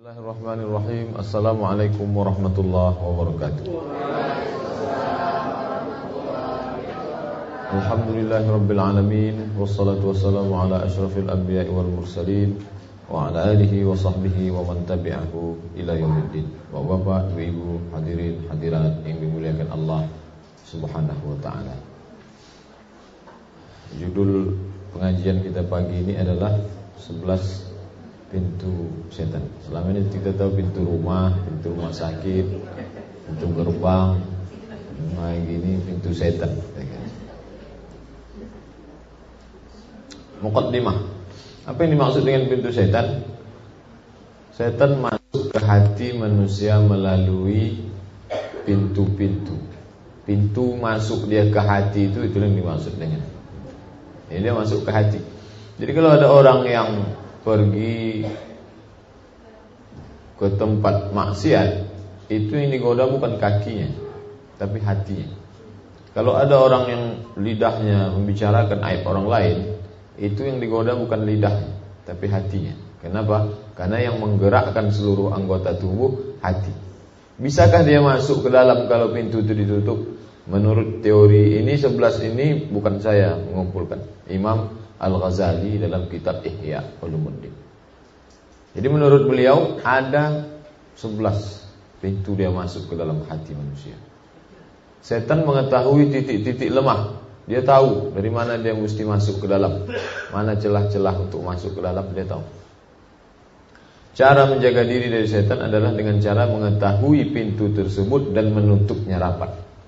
Bismillahirrahmanirrahim. Assalamualaikum warahmatullahi wabarakatuh. Alhamdulillahirabbil alamin, wassalatu wassalamu ala asyrafil anbiya'i wal mursalin wa ala alihi wa sahbihi wa man tabi'ahu ila yaumiddin. Wa Bapak, Ibu, hadirin hadirat yang dimuliakan Allah Subhanahu wa taala. Judul pengajian kita pagi ini adalah 11 pintu setan. Selama ini kita tahu pintu rumah sakit, pintu gerbang, nah gini pintu setan. Muqaddimah. Apa yang dimaksud dengan pintu setan? Setan masuk ke hati manusia melalui pintu-pintu. Pintu masuk dia ke hati itu yang dimaksud dengan. Ini dia masuk ke hati. Jadi kalau ada orang yang pergi ke tempat maksiat, itu yang digoda bukan kakinya, tapi hatinya. Kalau ada orang yang lidahnya membicarakan aib orang lain, itu yang digoda bukan lidahnya, tapi hatinya. Kenapa? Karena yang menggerakkan seluruh anggota tubuh hati. Bisakah dia masuk ke dalam kalau pintu itu ditutup? Menurut teori ini 11 ini bukan saya mengumpulkan, Imam Al-Ghazali dalam kitab Ihya Ulumuddin. Jadi menurut beliau ada 11 pintu dia masuk ke dalam hati manusia. Setan mengetahui titik-titik lemah. Dia tahu dari mana dia mesti masuk ke dalam, mana celah-celah untuk masuk ke dalam, dia tahu. Cara menjaga diri dari setan adalah dengan cara mengetahui pintu tersebut dan menutupnya rapat.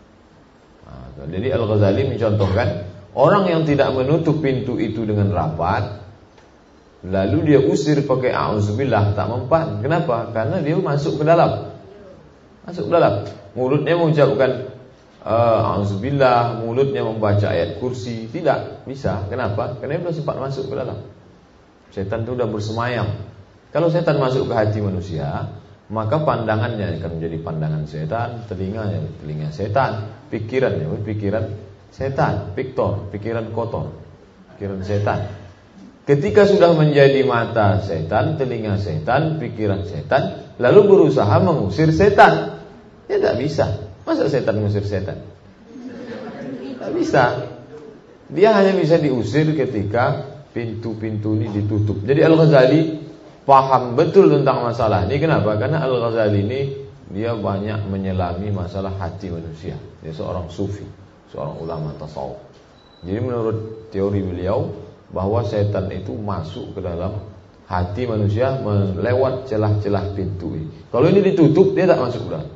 Jadi Al-Ghazali mencontohkan orang yang tidak menutup pintu itu dengan rapat, lalu dia usir pakai a'udzubillah, tak mempan. Kenapa? Karena dia masuk ke dalam. Masuk ke dalam. Mulutnya mengucapkan a'udzubillah, mulutnya membaca ayat kursi, tidak bisa. Kenapa? Karena dia belum sempat masuk ke dalam. Setan itu sudah bersemayam. Kalau setan masuk ke hati manusia, maka pandangannya akan menjadi pandangan setan, telinganya telinga setan, pikirannya pikiran setan, pikiran kotor, pikiran setan. Ketika sudah menjadi mata setan, telinga setan, pikiran setan, lalu berusaha mengusir setan, ya tidak bisa. Masa setan mengusir setan? Tidak bisa. Dia hanya bisa diusir ketika pintu-pintu ini ditutup. Jadi Al-Ghazali paham betul tentang masalah ini. Kenapa? Karena Al-Ghazali ini dia banyak menyelami masalah hati manusia. Dia seorang sufi, seorang ulama tasawuf. Jadi menurut teori beliau bahwa setan itu masuk ke dalam hati manusia melewat celah-celah pintu ini. Kalau ini ditutup, dia tak masuk ke dalam.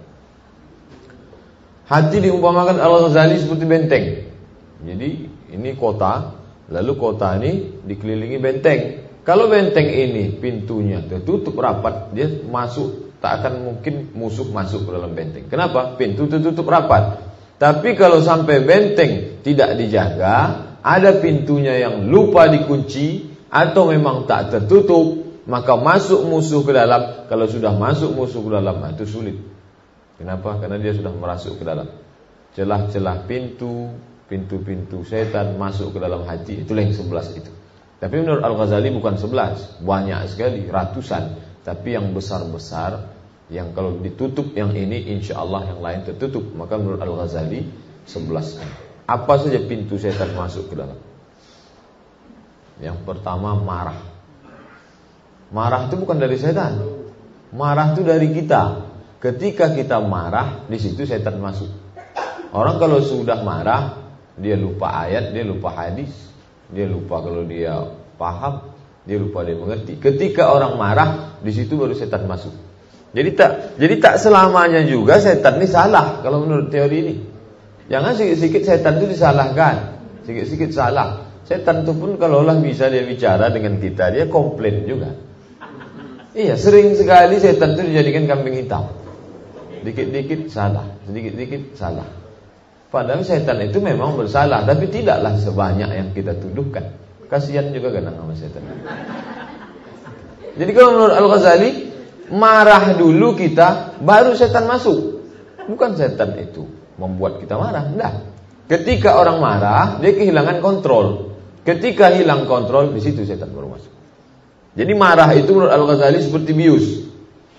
Hati diumpamakan Al-Ghazali seperti benteng. Jadi ini kota, lalu kota ini dikelilingi benteng. Kalau benteng ini pintunya tertutup rapat, dia masuk, tak akan mungkin musuh masuk ke dalam benteng. Kenapa? Pintu tertutup rapat. Tapi kalau sampai benteng tidak dijaga, ada pintunya yang lupa dikunci atau memang tak tertutup, maka masuk musuh ke dalam. Kalau sudah masuk musuh ke dalam, itu sulit. Kenapa? Karena dia sudah merasuk ke dalam. Celah-celah pintu-pintu setan masuk ke dalam hati. Itulah yang 11 itu. Tapi menurut Al-Ghazali bukan 11, banyak sekali, ratusan. Tapi yang besar-besar, yang kalau ditutup yang ini, insya Allah yang lain tertutup. Maka menurut Al-Ghazali 11. Apa saja pintu setan masuk ke dalam? Yang pertama marah. Marah itu bukan dari setan. Marah itu dari kita. Ketika kita marah, di situ setan masuk. Orang kalau sudah marah, dia lupa ayat, dia lupa hadis, dia lupa kalau dia paham, dia lupa dia mengerti. Ketika orang marah, di situ baru setan masuk. Jadi tak selamanya juga setan ini salah kalau menurut teori ini. Jangan sikit-sikit setan itu disalahkan, sikit-sikit salah. Setan itu pun kalaulah bisa dia bicara dengan kita, dia komplain juga. Iya, sering sekali setan itu dijadikan kambing hitam. Dikit-dikit salah, sedikit-dikit salah. Padahal setan itu memang bersalah, tapi tidaklah sebanyak yang kita tuduhkan. Kasihan juga kan sama setan. Jadi kalau menurut Al-Ghazali, marah dulu kita, baru setan masuk. Bukan setan itu membuat kita marah, enggak. Ketika orang marah, dia kehilangan kontrol. Ketika hilang kontrol, di situ setan baru masuk. Jadi marah itu menurut Al-Ghazali seperti bius.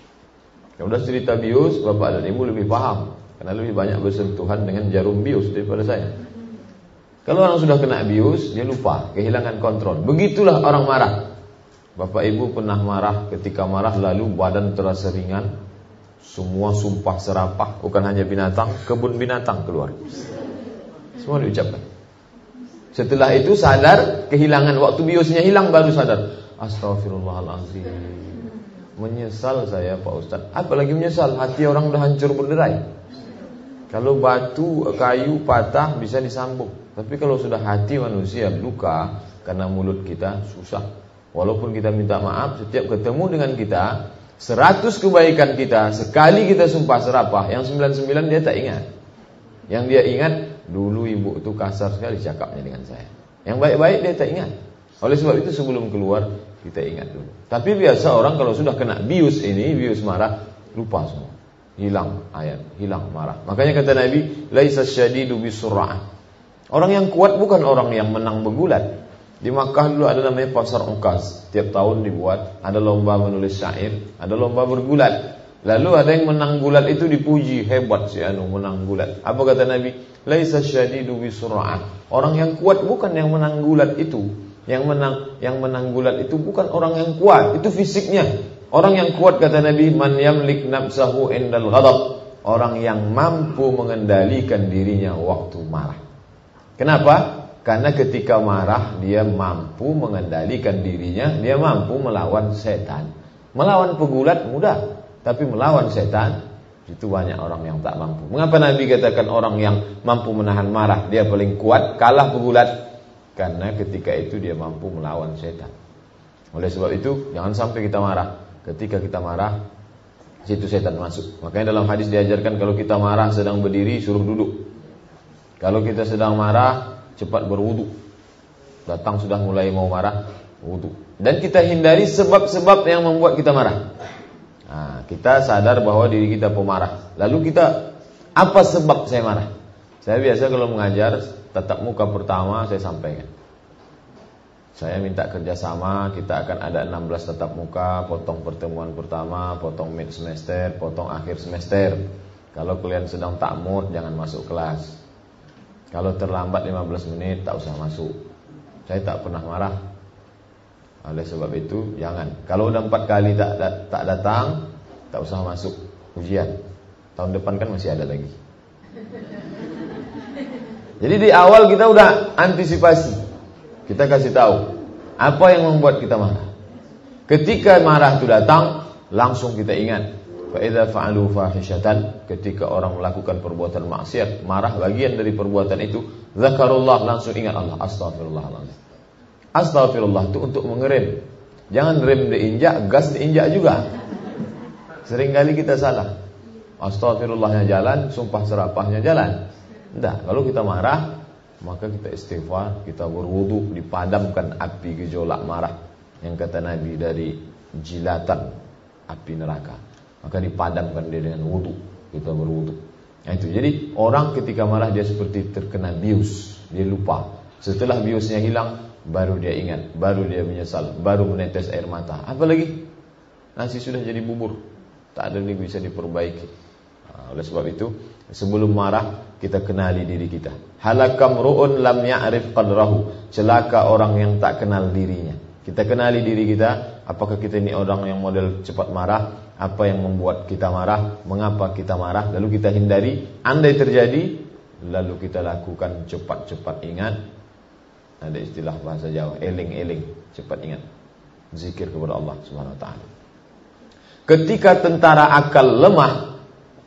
Kalau udah cerita bius, bapak dan ibu lebih paham, karena lebih banyak bersentuhan dengan jarum bius daripada saya. Kalau orang sudah kena bius, dia lupa, kehilangan kontrol. Begitulah orang marah. Bapak ibu pernah marah, ketika marah lalu badan terasa ringan, semua sumpah serapah, bukan hanya binatang, kebun binatang keluar. Semua diucapkan. Setelah itu sadar, kehilangan, waktu biusnya hilang baru sadar. Astagfirullahaladzim, menyesal saya Pak Ustaz. Apalagi menyesal, hati orang udah hancur berderai. Kalau batu, kayu patah bisa disambung, tapi kalau sudah hati manusia luka karena mulut kita, susah. Walaupun kita minta maaf, setiap ketemu dengan kita 100 kebaikan kita, sekali kita sumpah serapah, yang 99 dia tak ingat. Yang dia ingat, dulu ibu itu kasar sekali cakapnya dengan saya. Yang baik-baik dia tak ingat. Oleh sebab itu sebelum keluar kita ingat dulu. Tapi biasa orang kalau sudah kena bius ini, bius marah, lupa semua. Hilang ayat, hilang marah. Makanya kata Nabi, laisa syadidu bisur'ah. Orang yang kuat bukan orang yang menang bergulat. Di Makkah dulu ada namanya pasar Ukaz. Tiap tahun dibuat, ada lomba menulis syair, ada lomba bergulat. Lalu ada yang menang gulat itu dipuji, hebat si anu menang gulat. Apa kata Nabi? Laisa syadidu bisur'ah. Orang yang kuat bukan yang menang gulat itu. Yang menang gulat itu bukan orang yang kuat, itu fisiknya. Orang yang kuat kata Nabi, man yamlik nafsahu indal ghadab. Orang yang mampu mengendalikan dirinya waktu marah. Kenapa? Karena ketika marah dia mampu mengendalikan dirinya, dia mampu melawan setan. Melawan pegulat mudah, tapi melawan setan itu banyak orang yang tak mampu. Mengapa Nabi katakan orang yang mampu menahan marah dia paling kuat, kalah pegulat? Karena ketika itu dia mampu melawan setan. Oleh sebab itu jangan sampai kita marah. Ketika kita marah, situ setan masuk. Makanya dalam hadis diajarkan kalau kita marah sedang berdiri suruh duduk. Kalau kita sedang marah cepat berwudu. Datang sudah mulai mau marah, wudu. Dan kita hindari sebab-sebab yang membuat kita marah. Nah, kita sadar bahwa diri kita pemarah. Lalu kita, apa sebab saya marah? Saya biasa kalau mengajar tatap muka pertama saya sampaikan. Saya minta kerjasama, kita akan ada 16 tatap muka, potong pertemuan pertama, potong mid semester, potong akhir semester. Kalau kalian sedang tak mood, jangan masuk kelas. Kalau terlambat 15 menit, tak usah masuk. Saya tak pernah marah. Oleh sebab itu, jangan. Kalau udah 4 kali tak datang, tak usah masuk ujian. Tahun depan kan masih ada lagi. Jadi di awal kita udah antisipasi. Kita kasih tahu apa yang membuat kita marah. Ketika marah itu datang, langsung kita ingat. Fa'idha fa'alu fahishatan, ketika orang melakukan perbuatan maksiat, marah bagian dari perbuatan itu, zakarullah, langsung ingat Allah. Astaghfirullahaladzim. Astaghfirullah itu untuk mengerem. Jangan rem diinjak, gas diinjak juga. Seringkali kita salah. Astaghfirullahnya jalan, sumpah serapahnya jalan. Tidak, kalau kita marah, maka kita istighfar, kita berwudu, dipadamkan api gejolak marah. Yang kata Nabi dari jilatan api neraka. Maka dipadamkan dia dengan wudu, kita berwudu. Nah, itu. Jadi orang ketika marah dia seperti terkena bius, dia lupa. Setelah biusnya hilang, baru dia ingat, baru dia menyesal, baru menetes air mata. Apalagi nasi sudah jadi bubur, tak ada lagi bisa diperbaiki. Oleh sebab itu, sebelum marah kita kenali diri kita. Halakam ru'un lam ya'rif qadrahu. Celaka orang yang tak kenal dirinya. Kita kenali diri kita. Apakah kita ini orang yang model cepat marah? Apa yang membuat kita marah? Mengapa kita marah? Lalu kita hindari. Andai terjadi, lalu kita lakukan cepat-cepat ingat. Ada istilah bahasa Jawa, eling-eling, cepat ingat. Zikir kepada Allah Subhanahu wa taala. Ketika tentara akal lemah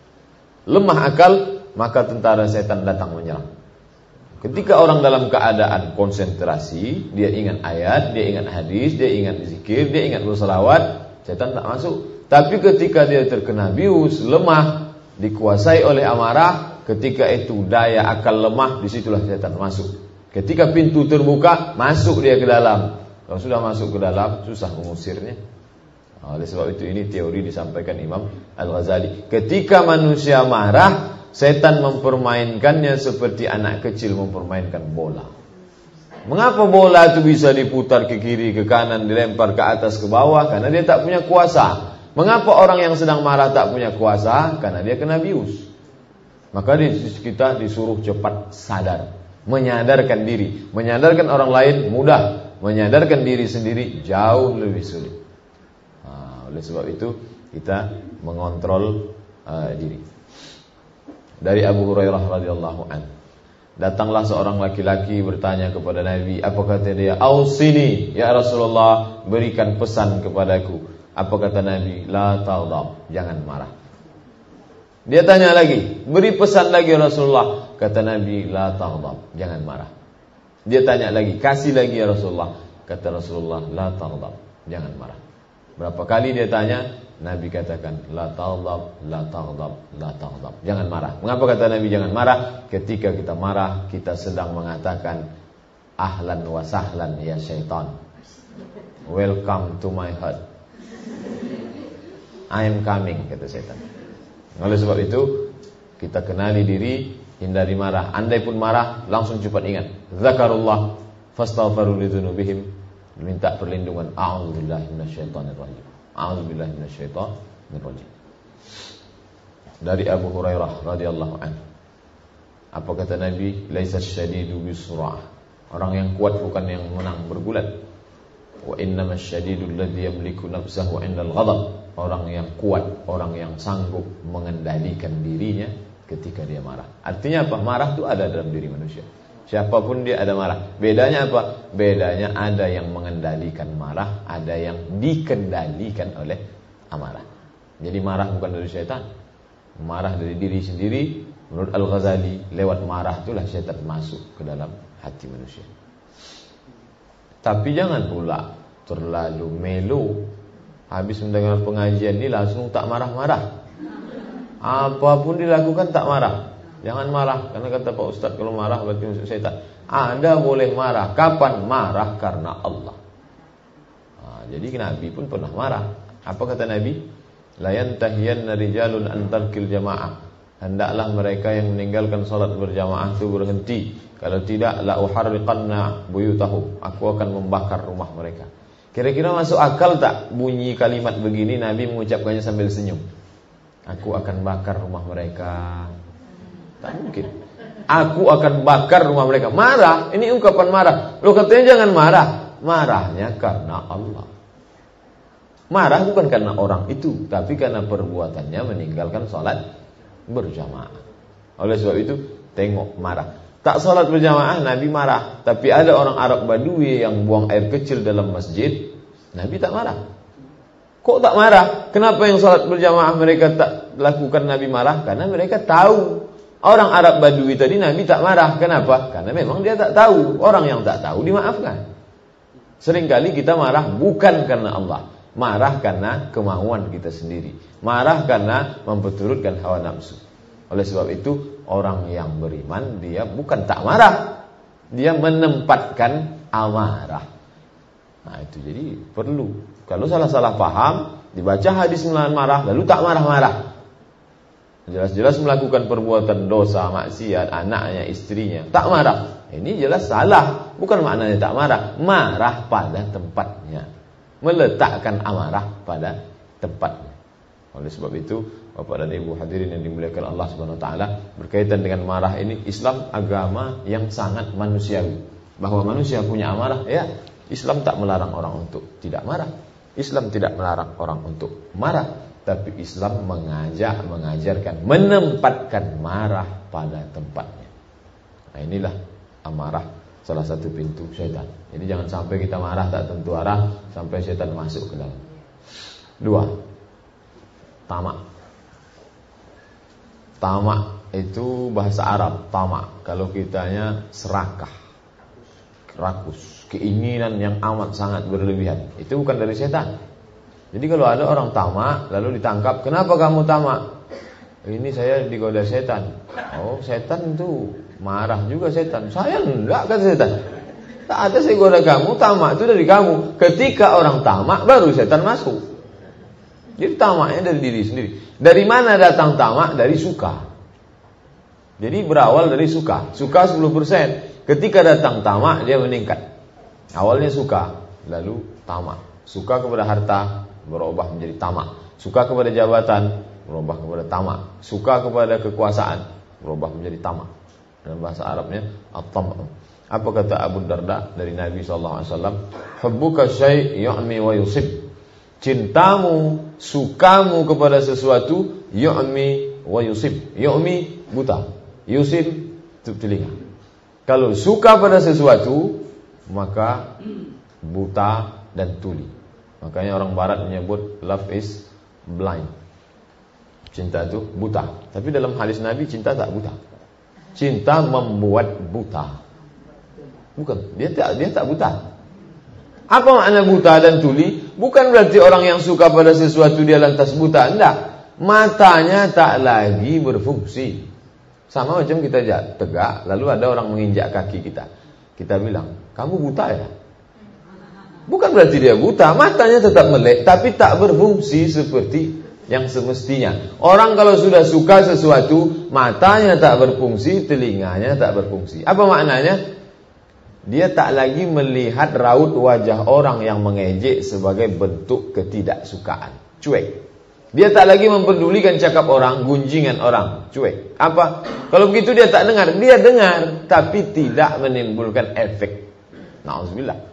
akal, maka tentara setan datang menyerang. Ketika orang dalam keadaan konsentrasi, dia ingat ayat, dia ingat hadis, dia ingat zikir, dia ingat berselawat, setan tak masuk. Tapi ketika dia terkena bius, lemah, dikuasai oleh amarah, ketika itu daya akal lemah, disitulah setan masuk. Ketika pintu terbuka, masuk dia ke dalam. Kalau sudah masuk ke dalam, susah mengusirnya. Oleh sebab itu ini teori disampaikan Imam Al-Ghazali. Ketika manusia marah, setan mempermainkannya seperti anak kecil mempermainkan bola. Mengapa bola itu bisa diputar ke kiri, ke kanan, dilempar ke atas, ke bawah? Karena dia tak punya kuasa. Mengapa orang yang sedang marah tak punya kuasa? Karena dia kena bius. Maka kita disuruh cepat sadar, menyadarkan diri. Menyadarkan orang lain mudah, menyadarkan diri sendiri jauh lebih sulit. Oleh sebab itu kita mengontrol diri. Dari Abu Hurairah radhiyallahu anhu, datanglah seorang laki-laki bertanya kepada Nabi. Apa kata dia? Ausini ya Rasulullah, berikan pesan kepadaku. Apa kata Nabi? La taghdab, jangan marah. Dia tanya lagi, beri pesan lagi ya Rasulullah. Kata Nabi, la taghdab, jangan marah. Dia tanya lagi, kasih lagi ya Rasulullah. Kata Rasulullah, la taghdab, jangan marah. Berapa kali dia tanya, Nabi katakan, la taghdab, la taghdab, la taghdab, jangan marah. Mengapa kata Nabi jangan marah? Ketika kita marah, kita sedang mengatakan, ahlan wa sahlan ya syaitan, welcome to my heart, I am coming, kata setan. Oleh sebab itu kita kenali diri, hindari marah. Andai pun marah, langsung cepat ingat, zakarullah fastaghfiru lidzunubihim, minta perlindungan. A'udzubillahi minasyaitonir rajim. A'udzubillahi minasyaitonir rajim. Dari Abu Hurairah radhiyallahu anhu, apa kata Nabi? Laisa syadidu bisur'ah. Orang yang kuat bukan yang menang bergulat. Wa innamas syadidul ladzi yamliku nafsahu 'indal ghadab. Orang yang kuat, orang yang sanggup mengendalikan dirinya ketika dia marah. Artinya apa? Marah itu ada dalam diri manusia. Siapapun dia ada marah. Bedanya apa? Bedanya ada yang mengendalikan marah, ada yang dikendalikan oleh amarah. Jadi marah bukan dari syaitan, marah dari diri sendiri. Menurut Al-Ghazali, lewat marah itulah syaitan masuk ke dalam hati manusia. Tapi jangan pula terlalu melo. Habis mendengar pengajian ini langsung tak marah-marah. Apapun dilakukan tak marah. Jangan marah, karena kata Pak Ustaz, kalau marah berarti masuk syaitan. Anda boleh marah. Kapan? Marah karena Allah. Jadi Nabi pun pernah marah. Apa kata Nabi? La yantahiyanna rijalun an tarkil jamaah. Hendaklah mereka yang meninggalkan salat berjamaah itu berhenti. Kalau tidak, la uharriqanna buyutahum. Aku akan membakar rumah mereka. Kira-kira masuk akal tak bunyi kalimat begini Nabi mengucapkannya sambil senyum? Aku akan bakar rumah mereka. Tak mungkin. Aku akan bakar rumah mereka. Marah, ini ungkapan marah. Loh, katanya jangan marah. Marahnya karena Allah. Marah bukan karena orang itu, tapi karena perbuatannya meninggalkan salat berjamaah. Oleh sebab itu, tengok marah. Tak salat berjamaah, Nabi marah. Tapi ada orang Arab Badui yang buang air kecil dalam masjid, Nabi tak marah. Kok tak marah? Kenapa yang salat berjamaah mereka tak lakukan, Nabi marah? Karena mereka tahu. Orang Arab Badui tadi Nabi tak marah. Kenapa? Karena memang dia tak tahu. Orang yang tak tahu dimaafkan. Seringkali kita marah bukan karena Allah, marah karena kemauan kita sendiri, marah karena memperturutkan hawa nafsu. Oleh sebab itu, orang yang beriman dia bukan tak marah, dia menempatkan amarah. Nah itu jadi perlu. Kalau salah-salah paham, dibaca hadis menahan marah, lalu tak marah-marah, jelas-jelas melakukan perbuatan dosa, maksiat, anaknya, istrinya, tak marah. Ini jelas salah. Bukan maknanya tak marah, marah pada tempatnya, meletakkan amarah pada tempatnya. Oleh sebab itu, Bapak dan Ibu hadirin yang dimuliakan Allah Subhanahu wa taala, berkaitan dengan marah ini, Islam agama yang sangat manusiawi. Bahwa manusia punya amarah, ya, Islam tak melarang orang untuk tidak marah. Islam tidak melarang orang untuk marah, tapi Islam mengajarkan menempatkan marah pada tempatnya. Nah, inilah amarah, salah satu pintu syaitan. Jadi jangan sampai kita marah tak tentu arah sampai syaitan masuk ke dalam. 2. Tamak. Tamak itu bahasa Arab, tamak. Kalau kitanya serakah, rakus, keinginan yang amat sangat berlebihan. Itu bukan dari setan. Jadi kalau ada orang tamak lalu ditangkap, kenapa kamu tamak? Ini saya digoda setan. Oh, setan itu marah juga setan. Saya enggak, kata setan. Tak ada saya goda kamu, tamak itu dari kamu. Ketika orang tamak baru setan masuk. Jadi tamaknya dari diri sendiri. Dari mana datang tamak? Dari suka. Jadi berawal dari suka. Suka 10%. Ketika datang tamak dia meningkat. Awalnya suka, lalu tamak. Suka kepada harta berubah menjadi tamak. Suka kepada jabatan, berubah kepada tamak. Suka kepada kekuasaan, berubah menjadi tamak. Dalam bahasa Arabnya at-tam'. Apa kata Abu Darda dari Nabi SAW? Hubbuka syai' yu'mi wa yusib. Cintamu, sukamu kepada sesuatu, yu'mi wa yusib. Yu'mi buta, yusib tutup telinga. Kalau suka pada sesuatu, maka buta dan tuli. Makanya orang barat menyebut love is blind. Cinta itu buta. Tapi dalam hadis Nabi, cinta tak buta. Cinta membuat buta. Bukan, dia tak buta. Apa makna buta dan tuli? Bukan berarti orang yang suka pada sesuatu dia lantas buta. Enggak. Matanya tak lagi berfungsi. Sama macam kita tegak, lalu ada orang menginjak kaki kita. Kita bilang, kamu buta ya? Bukan berarti dia buta, matanya tetap melek, tapi tak berfungsi seperti yang semestinya. Orang kalau sudah suka sesuatu, matanya tak berfungsi, telinganya tak berfungsi. Apa maknanya? Dia tak lagi melihat raut wajah orang yang mengejek sebagai bentuk ketidaksukaan. Cuek. Dia tak lagi memperdulikan cakap orang, gunjingan orang. Cuek. Apa? Kalau begitu dia tak dengar. Dia dengar, tapi tidak menimbulkan efek. Na'udzubillah.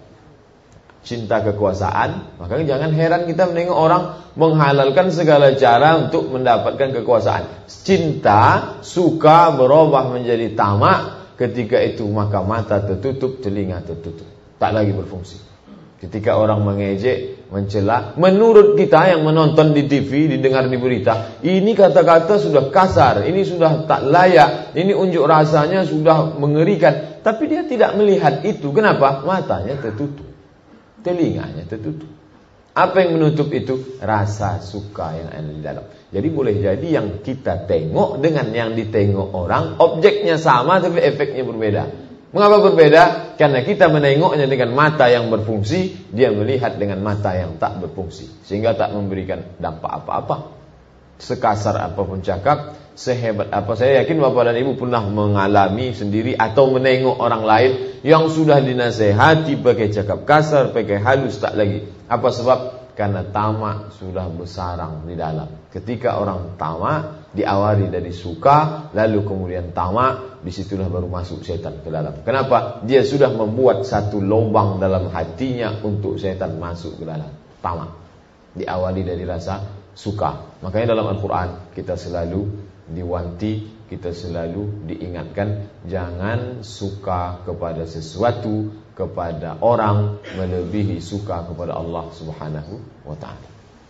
Cinta kekuasaan, maka jangan heran kita menengok orang menghalalkan segala cara untuk mendapatkan kekuasaan. Cinta, suka berubah menjadi tamak, ketika itu maka mata tertutup, telinga tertutup, tak lagi berfungsi. Ketika orang mengejek, mencela, menurut kita yang menonton di TV, didengar di berita, ini kata-kata sudah kasar, ini sudah tak layak, ini unjuk rasanya sudah mengerikan, tapi dia tidak melihat itu. Kenapa? Matanya tertutup, telinganya tertutup. Apa yang menutup itu? Rasa suka yang ada di dalam. Jadi boleh jadi yang kita tengok dengan yang ditengok orang, objeknya sama tapi efeknya berbeda. Mengapa berbeda? Karena kita menengoknya dengan mata yang berfungsi, dia melihat dengan mata yang tak berfungsi, sehingga tak memberikan dampak apa-apa. Sekasar apapun cakap, sehebat apa, saya yakin Bapak dan Ibu pernah mengalami sendiri atau menengok orang lain yang sudah dinasehati pakai cakap kasar, pakai halus, tak lagi. Apa sebab? Karena tamak sudah bersarang di dalam. Ketika orang tamak diawali dari suka, lalu kemudian tamak, disitulah baru masuk setan ke dalam. Kenapa? Dia sudah membuat satu lubang dalam hatinya untuk setan masuk ke dalam. Tamak diawali dari rasa suka. Makanya dalam Al-Quran kita selalu diwanti, kita selalu diingatkan, jangan suka kepada sesuatu, kepada orang melebihi suka kepada Allah Subhanahu wa ta'ala.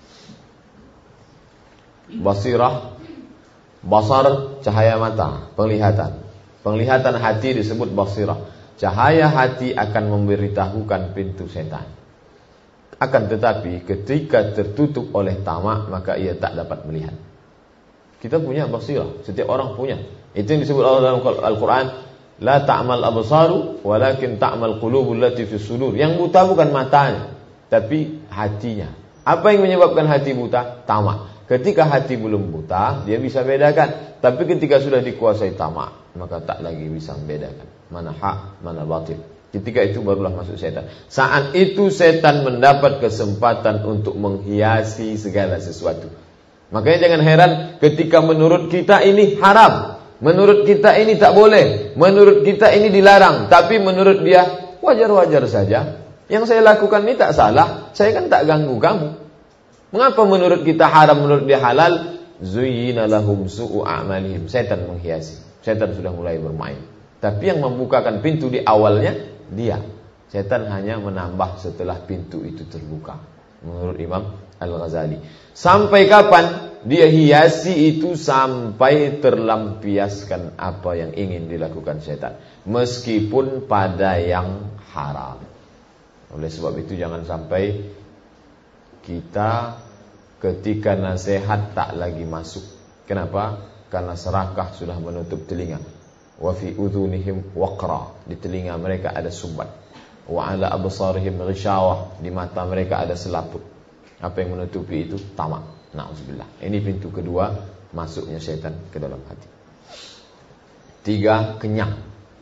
Basirah, basar, cahaya mata, penglihatan. Penglihatan hati disebut basirah. Cahaya hati akan memberitahukan pintu setan. Akan tetapi ketika tertutup oleh tamak, maka ia tak dapat melihat. Kita punya basirah, setiap orang punya. Itu yang disebut Allah dalam Al-Quran, la ta'mal absaru walakin ta'mal qulubul lati fis sudur. Yang buta bukan matanya, tapi hatinya. Apa yang menyebabkan hati buta? Tamak. Ketika hati belum buta, dia bisa bedakan. Tapi ketika sudah dikuasai tamak, maka tak lagi bisa membedakan mana hak, mana batil. Ketika itu barulah masuk setan. Saat itu setan mendapat kesempatan untuk menghiasi segala sesuatu. Makanya jangan heran ketika menurut kita ini haram, menurut kita ini tak boleh, menurut kita ini dilarang, tapi menurut dia wajar-wajar saja. Yang saya lakukan ini tak salah, saya kan tak ganggu kamu. Mengapa menurut kita haram, menurut dia halal? Zuyyina lahum su'u a'malihim. Setan menghiasi. Setan sudah mulai bermain. Tapi yang membukakan pintu di awalnya dia. Setan hanya menambah setelah pintu itu terbuka. Menurut Imam Al-Ghazali. Sampai kapan? Dia hiasi itu sampai terlampiaskan apa yang ingin dilakukan setan, meskipun pada yang haram. Oleh sebab itu jangan sampai kita ketika nasihat tak lagi masuk. Kenapa? Karena serakah sudah menutup telinga. Wa fi udhunihim waqra, di telinga mereka ada sumbat. Wa ala absarihim ghishawah, di mata mereka ada selaput. Apa yang menutupi itu? Tamak. Na'udzubillah. Ini pintu kedua masuknya setan ke dalam hati. 3, kenyang.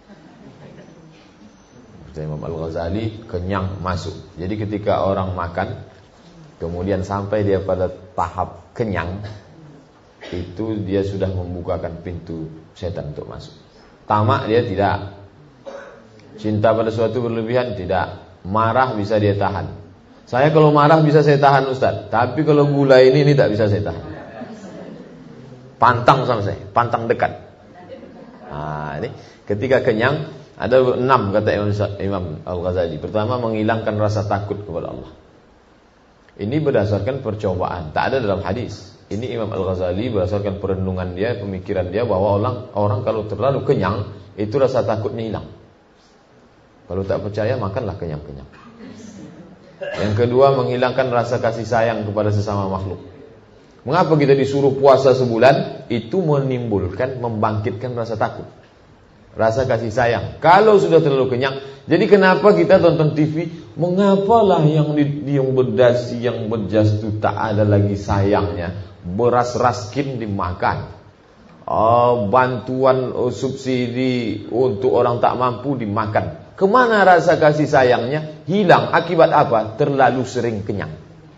Imam Al-Ghazali, kenyang masuk. Jadi ketika orang makan, kemudian sampai dia pada tahap kenyang, itu dia sudah membukakan pintu setan untuk masuk. Tamak dia tidak. Cinta pada sesuatu berlebihan tidak. Marah bisa dia tahan. Saya kalau marah bisa saya tahan Ustaz, tapi kalau gula ini tak bisa saya tahan. Pantang sama saya, pantang dekat. Nah, ini ketika kenyang ada 6 kata Imam Al-Ghazali. Pertama, menghilangkan rasa takut kepada Allah. Ini berdasarkan percobaan, tak ada dalam hadis. Ini Imam Al-Ghazali berdasarkan perenungan dia, pemikiran dia bahwa orang kalau terlalu kenyang itu rasa takutnya hilang. Kalau tak percaya makanlah kenyang-kenyang. Yang kedua, menghilangkan rasa kasih sayang kepada sesama makhluk. Mengapa kita disuruh puasa sebulan? Itu menimbulkan, membangkitkan rasa takut, rasa kasih sayang. Kalau sudah terlalu kenyang, jadi kenapa kita tonton TV? Mengapalah yang berdasi, yang berjas itu tak ada lagi sayangnya. Beras raskin dimakan, bantuan subsidi untuk orang tak mampu dimakan. Kemana rasa kasih sayangnya? Hilang. Akibat apa? Terlalu sering kenyang.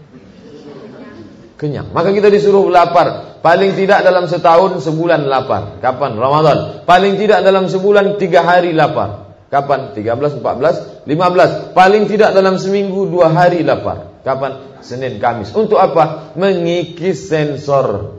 Maka kita disuruh lapar. Paling tidak dalam setahun sebulan lapar. Kapan? Ramadan. Paling tidak dalam sebulan 3 hari lapar. Kapan? 13, 14, 15. Paling tidak dalam seminggu 2 hari lapar. Kapan? Senin, Kamis. Untuk apa? Mengikis sensor.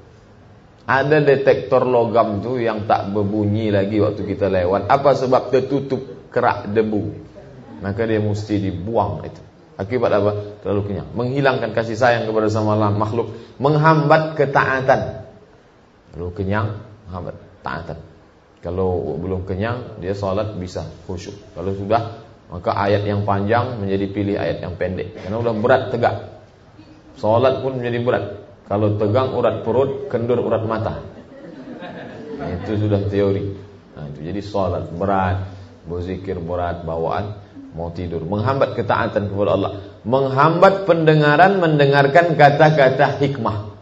Ada detektor logam tuh yang tak berbunyi lagi waktu kita lewat. Apa sebab? Tertutup kerak debu. Maka dia mesti dibuang itu. Akibat apa? Terlalu kenyang. Menghilangkan kasih sayang kepada sama makhluk. Menghambat ketaatan. Kalau kenyang, menghambat taatan. Kalau belum kenyang, dia salat bisa khusyuk. Kalau sudah, maka ayat yang panjang menjadi pilih ayat yang pendek. Karena sudah berat tegak. Salat pun menjadi berat. Kalau tegang urat perut, kendur urat mata. Nah, itu sudah teori. Nah, itu jadi salat berat, berzikir berat, bawaan mau tidur, menghambat ketaatan kepada Allah, menghambat pendengaran, mendengarkan kata-kata hikmah,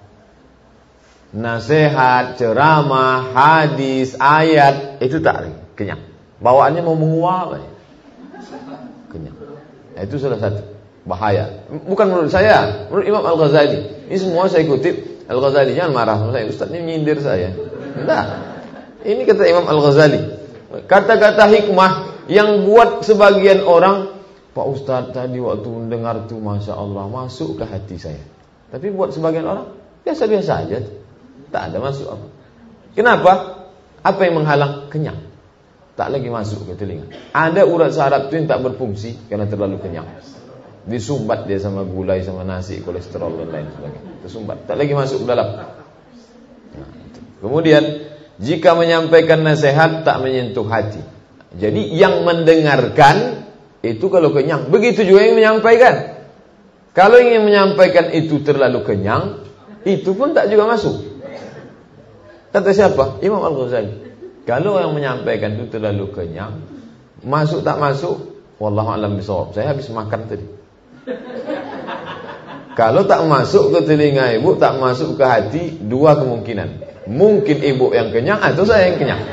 nasihat, ceramah, hadis, ayat, itu tak kenyang. Bawaannya mau menguap, kenyang. Itu salah satu bahaya. Bukan menurut saya, menurut Imam Al-Ghazali. Ini semua saya kutip Al-Ghazali. Jangan marah sama saya, Ustaz ini nyindir saya. Tidak. Ini kata Imam Al-Ghazali. Kata-kata hikmah yang buat sebagian orang, Pak Ustaz tadi waktu mendengar tuh Masya Allah masuk ke hati saya. Tapi buat sebagian orang biasa-biasa aja, tak ada masuk apa. Kenapa? Apa yang menghalang? Kenyang. Tak lagi masuk ke telinga. Ada urat saraf itu yang tak berfungsi karena terlalu kenyang. Disumbat dia sama gulai, sama nasi, kolesterol dan lain sebagainya. Tersumbat, tak lagi masuk ke dalam. Nah, kemudian jika menyampaikan nasihat tak menyentuh hati. Jadi yang mendengarkan itu kalau kenyang, begitu juga yang menyampaikan. Kalau yang menyampaikan itu terlalu kenyang, itu pun tak juga masuk. Kata siapa? Imam Al-Ghazali. Kalau yang menyampaikan itu terlalu kenyang, masuk tak masuk, wallahu a'lam bishawab. Saya habis makan tadi. Kalau tak masuk ke telinga ibu, tak masuk ke hati, 2 kemungkinan. Mungkin ibu yang kenyang atau saya yang kenyang.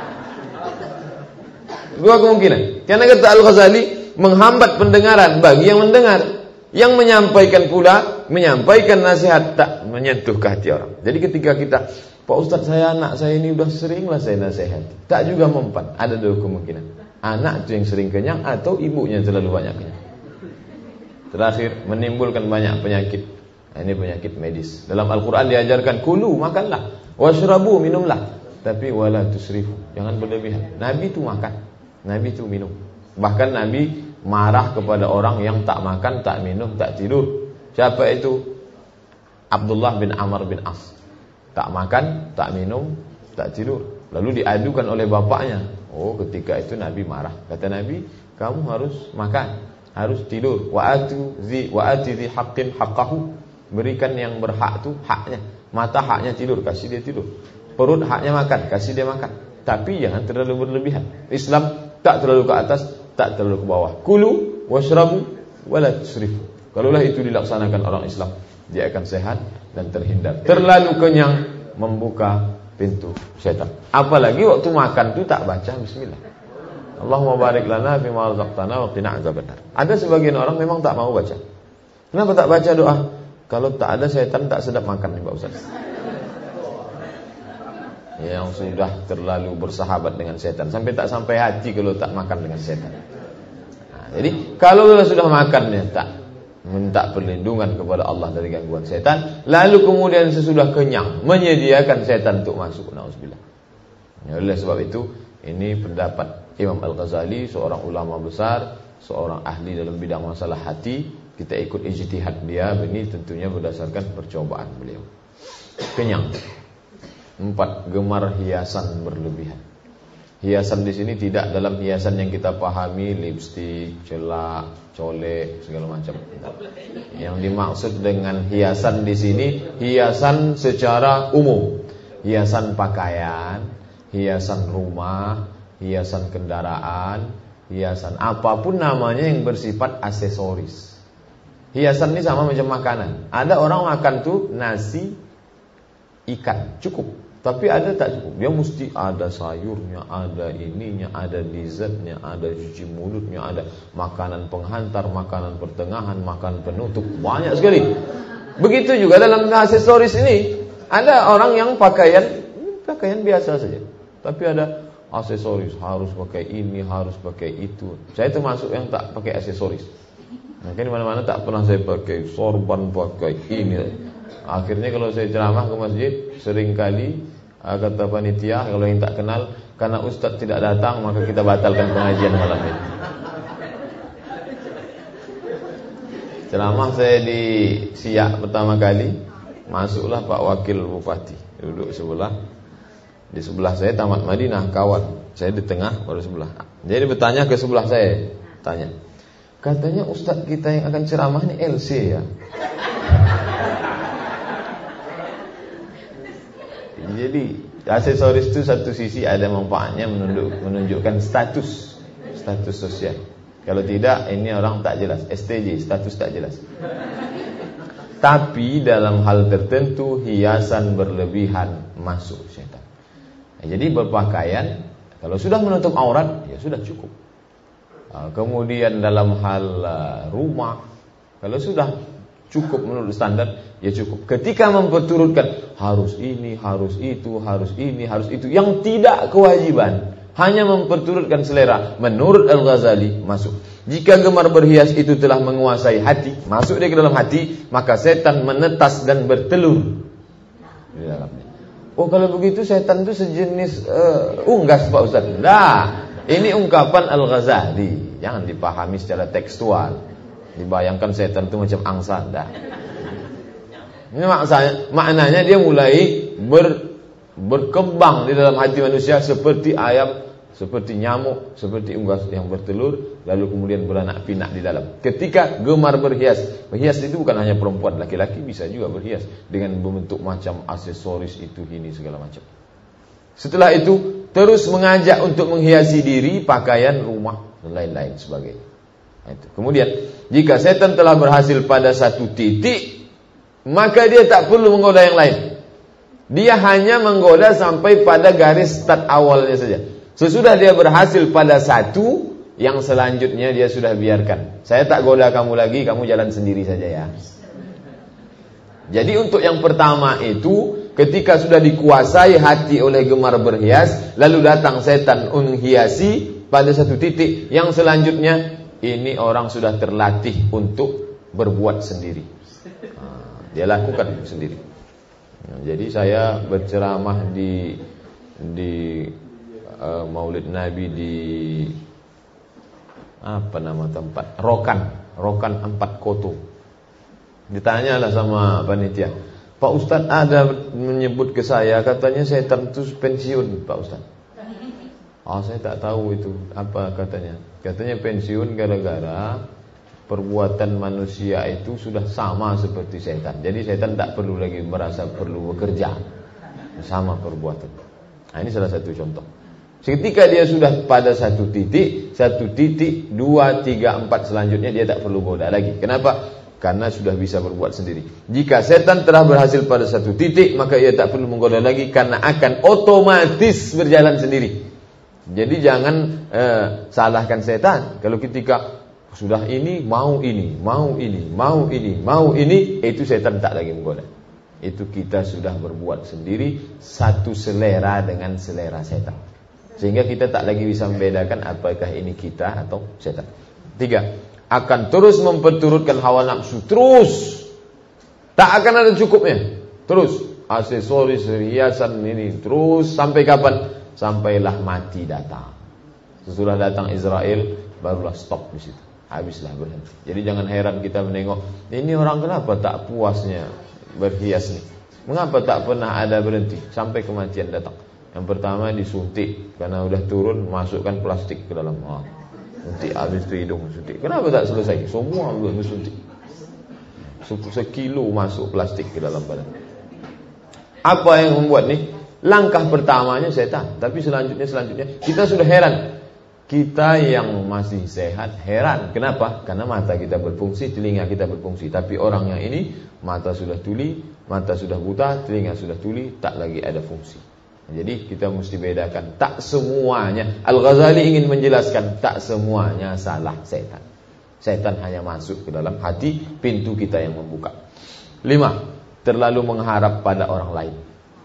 2 kemungkinan. Karena kata Al-Ghazali, menghambat pendengaran bagi yang mendengar. Yang menyampaikan pula, menyampaikan nasihat tak menyentuh ke hati orang. Jadi ketika kita, Pak Ustaz anak saya ini udah sering lah saya nasihati, tak juga mempan. Ada 2 kemungkinan. Anak itu yang sering kenyang atau ibunya terlalu banyak kenyang. Terakhir, menimbulkan banyak penyakit. Nah, ini penyakit medis. Dalam Al-Quran diajarkan, kulu, makanlah, washrabu, minumlah. Tapi wala tusrifu, jangan berlebihan. Nabi itu makan, Nabi itu minum. Bahkan Nabi marah kepada orang yang tak makan, tak minum, tak tidur. Siapa itu? Abdullah bin Amr bin As. Tak makan, tak minum, tak tidur. Lalu diadukan oleh bapaknya. Oh, ketika itu Nabi marah. Kata Nabi, kamu harus makan, harus tidur. Wa ati dzi haqqin haqqahu. Berikan yang berhak itu haknya. Mata haknya tidur, kasih dia tidur. Perut haknya makan, kasih dia makan. Tapi jangan terlalu berlebihan. Islam tak terlalu ke atas, tak terlalu ke bawah. Kulu washrabu wala tusrifu. Kalaulah itu dilaksanakan orang Islam, dia akan sehat dan terhindar. Terlalu kenyang membuka pintu syaitan. Apalagi waktu makan itu tak baca bismillah. Allahumma barik lana fima razaqtana wa qina azabannar. Ada sebagian orang memang tak mau baca. Kenapa tak baca doa? Kalau tak ada setan tak sedap makan nih Pak Ustaz. Yang sudah terlalu bersahabat dengan setan, sampai tak sampai hati kalau tak makan dengan setan. Nah, jadi kalau sudah makan ya tak minta perlindungan kepada Allah dari gangguan setan, lalu kemudian sesudah kenyang menyediakan setan untuk masuk. Nauzubillah. Ya, oleh sebab itu ini pendapat Imam Al-Ghazali, seorang ulama besar, seorang ahli dalam bidang masalah hati. Kita ikut ijtihad dia, ini tentunya berdasarkan percobaan beliau. Kenyang. 4, gemar hiasan berlebihan. Hiasan di sini tidak dalam hiasan yang kita pahami, lipstik, celak, colek, segala macam. Yang dimaksud dengan hiasan di sini hiasan secara umum. Hiasan pakaian, hiasan rumah, hiasan kendaraan, hiasan apapun namanya yang bersifat aksesoris. Hiasan ini sama macam makanan. Ada orang makan tuh nasi, ikan, cukup. Tapi ada tak cukup. Dia mesti ada sayurnya, ada ininya, ada dessertnya, ada cuci mulutnya, ada makanan penghantar, makanan pertengahan, makanan penutup. Banyak sekali. Begitu juga dalam aksesoris ini. Ada orang yang pakaian biasa saja. Tapi ada aksesoris, harus pakai ini, harus pakai itu. Saya termasuk yang tak pakai aksesoris. Mungkin di mana-mana tak pernah saya pakai sorban, pakai ini. Akhirnya kalau saya ceramah ke masjid, seringkali kata panitia, kalau yang tak kenal, karena ustaz tidak datang, maka kita batalkan pengajian malam ini. Ceramah saya di Siak pertama kali, masuklah Pak Wakil Bupati, duduk sebelah. Di sebelah saya Tamat Madinah, kawan. Saya di tengah, baru sebelah. Jadi bertanya ke sebelah saya, tanya, katanya ustaz kita yang akan ceramah ini LC ya? Jadi aksesoris itu satu sisi ada manfaatnya, menunjukkan status sosial. Kalau tidak ini orang tak jelas, STJ, status tak jelas. Tapi dalam hal tertentu hiasan berlebihan masuk syaitan. Jadi berpakaian kalau sudah menutup aurat ya sudah cukup. Kemudian dalam hal rumah kalau sudah cukup menurut standar ya cukup. Ketika memperturutkan harus ini, harus itu, harus ini, harus itu, yang tidak kewajiban, hanya memperturutkan selera, menurut Al-Ghazali masuk. Jika gemar berhias itu telah menguasai hati, masuk dia ke dalam hati, maka setan menetas dan bertelur di dalamnya. Oh kalau begitu setan itu sejenis unggas Pak Ustaz. Nah, ini ungkapan Al-Ghazali, jangan dipahami secara tekstual. Dibayangkan setan itu macam angsa, dah. Ini maknanya dia mulai berkembang di dalam hati manusia seperti ayam, seperti nyamuk, seperti unggas yang bertelur, lalu kemudian beranak pinak di dalam. Ketika gemar berhias, berhias itu bukan hanya perempuan, laki-laki bisa juga berhias dengan membentuk macam aksesoris itu ini segala macam. Setelah itu terus mengajak untuk menghiasi diri, pakaian, rumah dan lain-lain sebagainya. Itu. Kemudian jika setan telah berhasil pada satu titik, maka dia tak perlu menggoda yang lain. Dia hanya menggoda sampai pada garis start awalnya saja. Sesudah dia berhasil pada satu, yang selanjutnya dia sudah biarkan. Saya tak goda kamu lagi, kamu jalan sendiri saja ya. Jadi untuk yang pertama itu, ketika sudah dikuasai hati oleh gemar berhias, lalu datang setan menghiasi pada satu titik, yang selanjutnya ini orang sudah terlatih untuk berbuat sendiri. Dia lakukan sendiri. Jadi saya berceramah di Maulid Nabi di apa nama tempat? Rokan 4 Koto. Ditanyalah sama panitia, Pak Ustaz ada menyebut ke saya, katanya setan itu pensiun Pak Ustaz. Saya tak tahu itu apa katanya. Katanya pensiun gara-gara perbuatan manusia itu sudah sama seperti setan. Jadi setan tak perlu lagi merasa perlu bekerja, sama perbuatan. Nah, ini salah satu contoh. Ketika dia sudah pada satu titik, 2, 3, 4 selanjutnya dia tak perlu goda lagi. Kenapa? Karena sudah bisa berbuat sendiri. Jika setan telah berhasil pada satu titik, maka ia tak perlu menggoda lagi karena akan otomatis berjalan sendiri. Jadi jangan salahkan setan. Kalau ketika Sudah ini, mau ini, mau ini, mau ini, mau ini, itu setan tak lagi menggoda. Itu kita sudah berbuat sendiri satu selera dengan selera setan. Sehingga kita tak lagi bisa membedakan apakah ini kita atau setan. 3, akan terus memperturutkan hawa nafsu, terus. Tak akan ada cukupnya. Terus, aksesoris, hiasan ini, terus sampai kapan? Sampailah mati datang. Sesudah datang Israel, barulah stop di situ. Habislah, berhenti. Jadi jangan heran kita menengok, ini orang kenapa tak puasnya berhias nih? Mengapa tak pernah ada berhenti sampai kematian datang? Yang pertama disuntik, karena udah turun masukkan plastik ke dalam. Suntik habis itu hidung suntik. Kenapa tak selesai? Semua udah disuntik. Sekilo masuk plastik ke dalam badan. Apa yang membuat nih? Langkah pertamanya setan, tapi selanjutnya kita sudah heran. Kita yang masih sehat heran. Kenapa? Karena mata kita berfungsi, telinga kita berfungsi. Tapi orang yang ini mata sudah tuli, mata sudah buta, telinga sudah tuli, tak lagi ada fungsi. Jadi kita mesti bedakan. Tak semuanya, Al-Ghazali ingin menjelaskan, tak semuanya salah setan. Setan hanya masuk ke dalam hati, pintu kita yang membuka. 5, terlalu mengharap pada orang lain.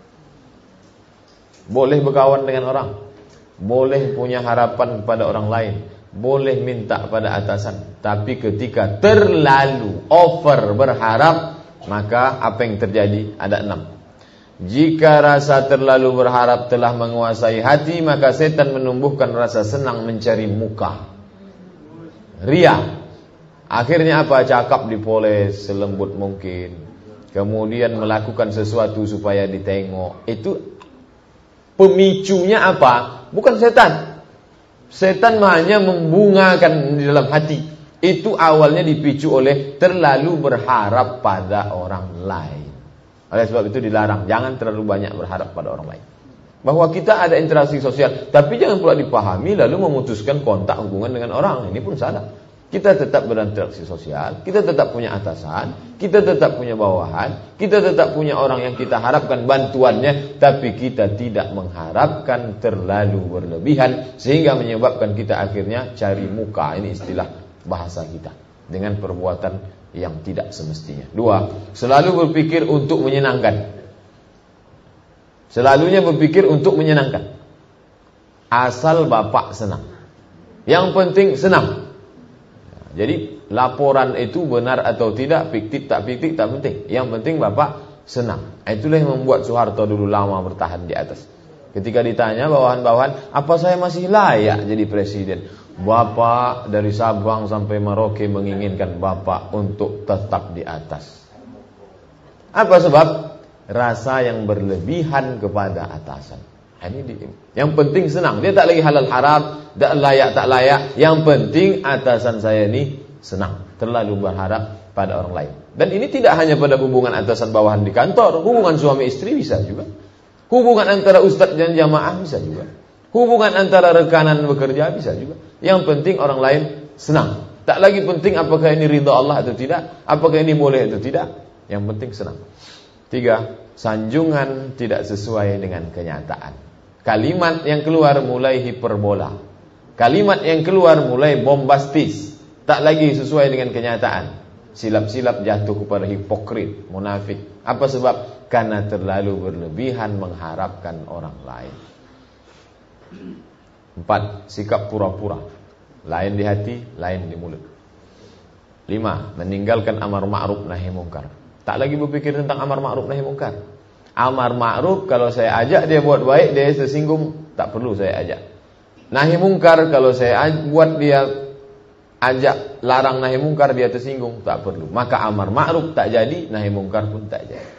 Boleh berkawan dengan orang, boleh punya harapan pada orang lain, boleh minta pada atasan. Tapi ketika terlalu over berharap, maka apa yang terjadi? Ada 6. Jika rasa terlalu berharap telah menguasai hati, maka setan menumbuhkan rasa senang mencari muka, ria. Akhirnya apa? Cakap dipoles selembut mungkin, kemudian melakukan sesuatu supaya ditengok. Itu pemicunya apa? Bukan setan. Setan hanya membungakan di dalam hati. Itu awalnya dipicu oleh terlalu berharap pada orang lain. Oleh sebab itu dilarang, jangan terlalu banyak berharap pada orang lain. Bahwa kita ada interaksi sosial, tapi jangan pula dipahami lalu memutuskan kontak hubungan dengan orang. Ini pun salah. Kita tetap berinteraksi sosial, kita tetap punya atasan, kita tetap punya bawahan, kita tetap punya orang yang kita harapkan bantuannya, tapi kita tidak mengharapkan terlalu berlebihan sehingga menyebabkan kita akhirnya cari muka. Ini istilah bahasa kita, dengan perbuatan yang tidak semestinya. 2, selalu berpikir untuk menyenangkan. Selalunya berpikir untuk menyenangkan. Asal bapak senang, yang penting senang. Jadi laporan itu benar atau tidak, fiktif tak penting. Yang penting bapak senang. Itulah yang membuat Soeharto dulu lama bertahan di atas. Ketika ditanya bawahan-bawahan, apa saya masih layak jadi presiden? Bapak dari Sabang sampai Merauke menginginkan bapak untuk tetap di atas. Apa sebab? Rasa yang berlebihan kepada atasan. Yang penting senang. Dia tak lagi halal haram, tak layak tak layak. Yang penting atasan saya ini senang. Terlalu berharap pada orang lain. Dan ini tidak hanya pada hubungan atasan bawahan di kantor. Hubungan suami istri bisa juga. Hubungan antara ustadz dan jamaah bisa juga. Hubungan antara rekanan bekerja bisa juga. Yang penting orang lain senang. Tak lagi penting apakah ini ridha Allah atau tidak, apakah ini boleh atau tidak. Yang penting senang. 3, sanjungan tidak sesuai dengan kenyataan. Kalimat yang keluar mulai hiperbola. Kalimat yang keluar mulai bombastis. Tak lagi sesuai dengan kenyataan. Silap-silap jatuh kepada hipokrit, munafik. Apa sebab? Karena terlalu berlebihan mengharapkan orang lain. 4, sikap pura-pura. Lain di hati, lain di mulut. 5, meninggalkan amar ma'ruf nahi mungkar. Tak lagi berpikir tentang amar ma'ruf nahi mungkar. Amar ma'ruf kalau saya ajak dia buat baik, dia tersinggung, tak perlu saya ajak. Nahi mungkar kalau saya buat dia ajak larang nahi mungkar, dia tersinggung, tak perlu. Maka amar ma'ruf tak jadi, nahi mungkar pun tak jadi.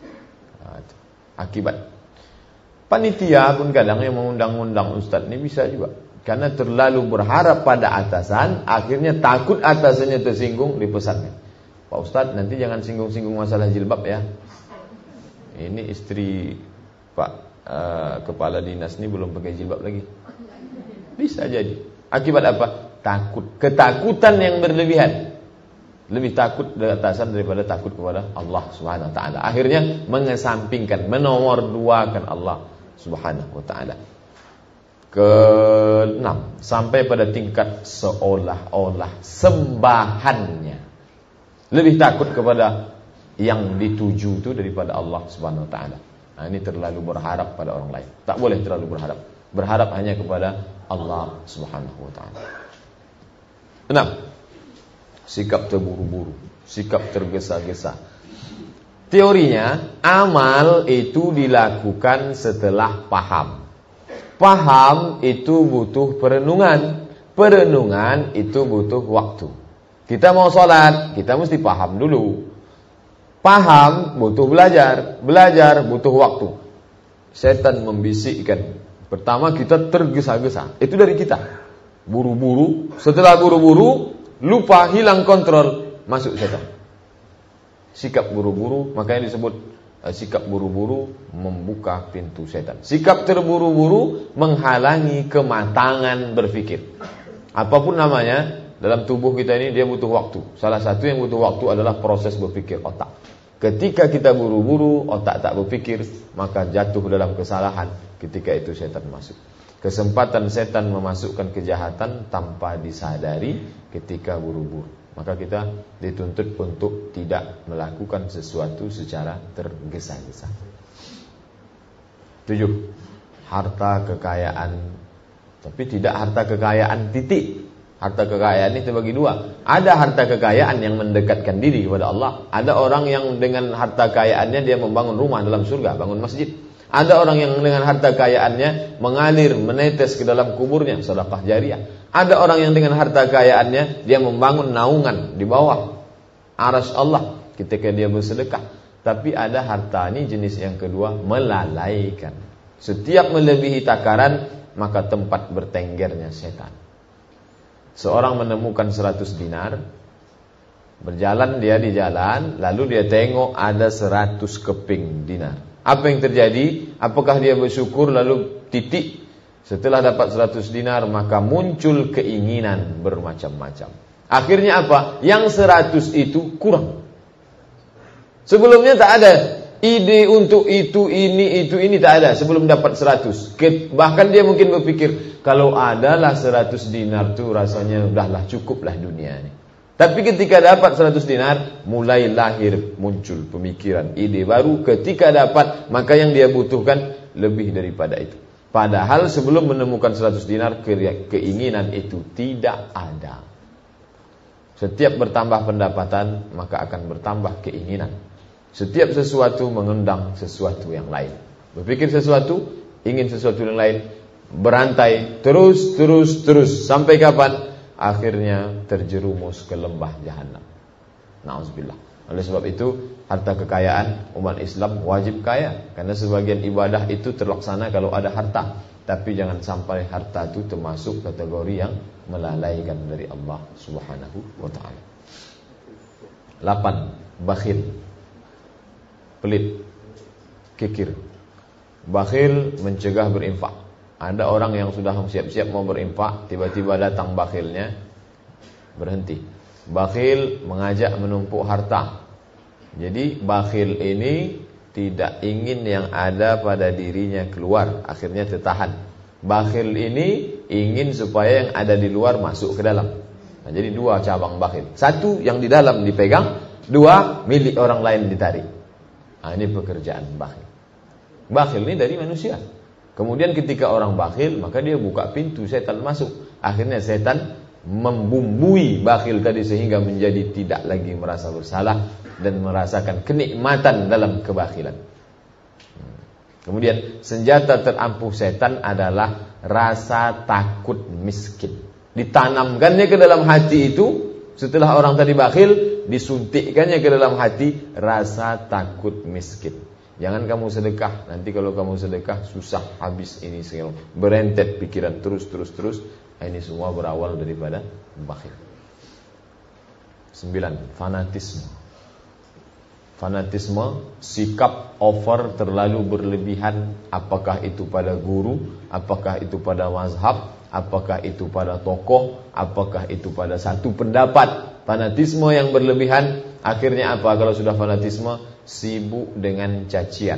Akibat panitia pun kadang yang mengundang-undang ustaz ini bisa juga. Karena terlalu berharap pada atasan, akhirnya takut atasannya tersinggung, dipesankan, Pak Ustaz nanti jangan singgung-singgung masalah jilbab ya. Ini istri Pak kepala dinas ini belum pakai jilbab lagi. Bisa jadi. Akibat apa? Takut. Ketakutan yang berlebihan. Lebih takut dari atasan daripada takut kepada Allah Subhanahu wa taala. Akhirnya mengesampingkan, menomorduakan Allah Subhanahu wa taala. Keenam, sampai pada tingkat seolah-olah sembahannya lebih takut kepada yang dituju itu daripada Allah Subhanahu wa taala. Nah, ini terlalu berharap pada orang lain. Tak boleh terlalu berharap. Berharap hanya kepada Allah Subhanahu wa taala. 6. Sikap terburu-buru, sikap tergesa-gesa. Teorinya, amal itu dilakukan setelah paham. Paham itu butuh perenungan. Perenungan itu butuh waktu. Kita mau sholat, kita mesti paham dulu. Paham butuh belajar. Belajar butuh waktu. Setan membisikkan. Pertama kita tergesa-gesa. Itu dari kita. Buru-buru. Setelah buru-buru, lupa, hilang kontrol, masuk setan. Sikap buru-buru, makanya disebut sikap buru-buru membuka pintu setan. Sikap terburu-buru menghalangi kematangan berpikir. Apapun namanya, dalam tubuh kita ini dia butuh waktu. Salah satu yang butuh waktu adalah proses berpikir otak. Ketika kita buru-buru, otak tak berpikir, maka jatuh dalam kesalahan. Ketika itu setan masuk. Kesempatan setan memasukkan kejahatan tanpa disadari ketika buru-buru. Maka kita dituntut untuk tidak melakukan sesuatu secara tergesa-gesa. 7. Harta kekayaan. Tapi tidak harta kekayaan titik. Harta kekayaan ini terbagi dua. Ada harta kekayaan yang mendekatkan diri kepada Allah. Ada orang yang dengan harta kekayaannya dia membangun rumah dalam surga, bangun masjid. Ada orang yang dengan harta kekayaannya mengalir, menetes ke dalam kuburnya, sedekah jariah. Ada orang yang dengan harta kekayaannya dia membangun naungan di bawah arsy Allah ketika dia bersedekah. Tapi ada harta ini jenis yang kedua, melalaikan. Setiap melebihi takaran, maka tempat bertenggernya setan. Seorang menemukan 100 dinar, berjalan dia di jalan, lalu dia tengok ada 100 keping dinar. Apa yang terjadi? Apakah dia bersyukur lalu titik? Setelah dapat 100 dinar, maka muncul keinginan bermacam-macam. Akhirnya apa? Yang 100 itu kurang. Sebelumnya tak ada ide untuk itu, ini tak ada. Sebelum dapat 100. Bahkan dia mungkin berpikir, kalau adalah 100 dinar tuh rasanya udahlah cukuplah dunia ini. Tapi ketika dapat 100 dinar, mulai lahir muncul pemikiran, ide baru. Ketika dapat, maka yang dia butuhkan lebih daripada itu. Padahal sebelum menemukan 100 dinar, keinginan itu tidak ada. Setiap bertambah pendapatan, maka akan bertambah keinginan. Setiap sesuatu mengundang sesuatu yang lain. Berpikir sesuatu, ingin sesuatu yang lain, berantai, terus. Sampai kapan? Akhirnya terjerumus ke lembah jahanam. Na'udzubillah. Oleh sebab itu, harta kekayaan umat Islam wajib kaya. Karena sebagian ibadah itu terlaksana kalau ada harta. Tapi jangan sampai harta itu termasuk kategori yang melalaikan dari Allah Subhanahu wa ta'ala. 8. Bakhil. Pelit. Kikir. Bakhil mencegah berinfak. Ada orang yang sudah siap-siap mau berinfak, tiba-tiba datang bakhilnya, berhenti. Bakhil mengajak menumpuk harta. Jadi bakhil ini tidak ingin yang ada pada dirinya keluar, akhirnya tertahan. Bakhil ini ingin supaya yang ada di luar masuk ke dalam. Nah, jadi dua cabang bakhil. Satu yang di dalam dipegang, dua milik orang lain ditarik. Nah, ini pekerjaan bakhil. Bakhil ini dari manusia. Kemudian ketika orang bakhil, maka dia buka pintu setan masuk. Akhirnya setan membumbui bakhil tadi sehingga menjadi tidak lagi merasa bersalah dan merasakan kenikmatan dalam kebakhilan. Kemudian senjata terampuh setan adalah rasa takut miskin. Ditanamkannya ke dalam hati itu, setelah orang tadi bakhil, disuntikkannya ke dalam hati rasa takut miskin. Jangan kamu sedekah, nanti kalau kamu sedekah susah habis ini segala. Berentet pikiran terus. Ini semua berawal daripada bakhil. 9. Fanatisme. Fanatisme, sikap over terlalu berlebihan, apakah itu pada guru, apakah itu pada mazhab, apakah itu pada tokoh, apakah itu pada satu pendapat. Fanatisme yang berlebihan, akhirnya apa kalau sudah fanatisme? Sibuk dengan cacian.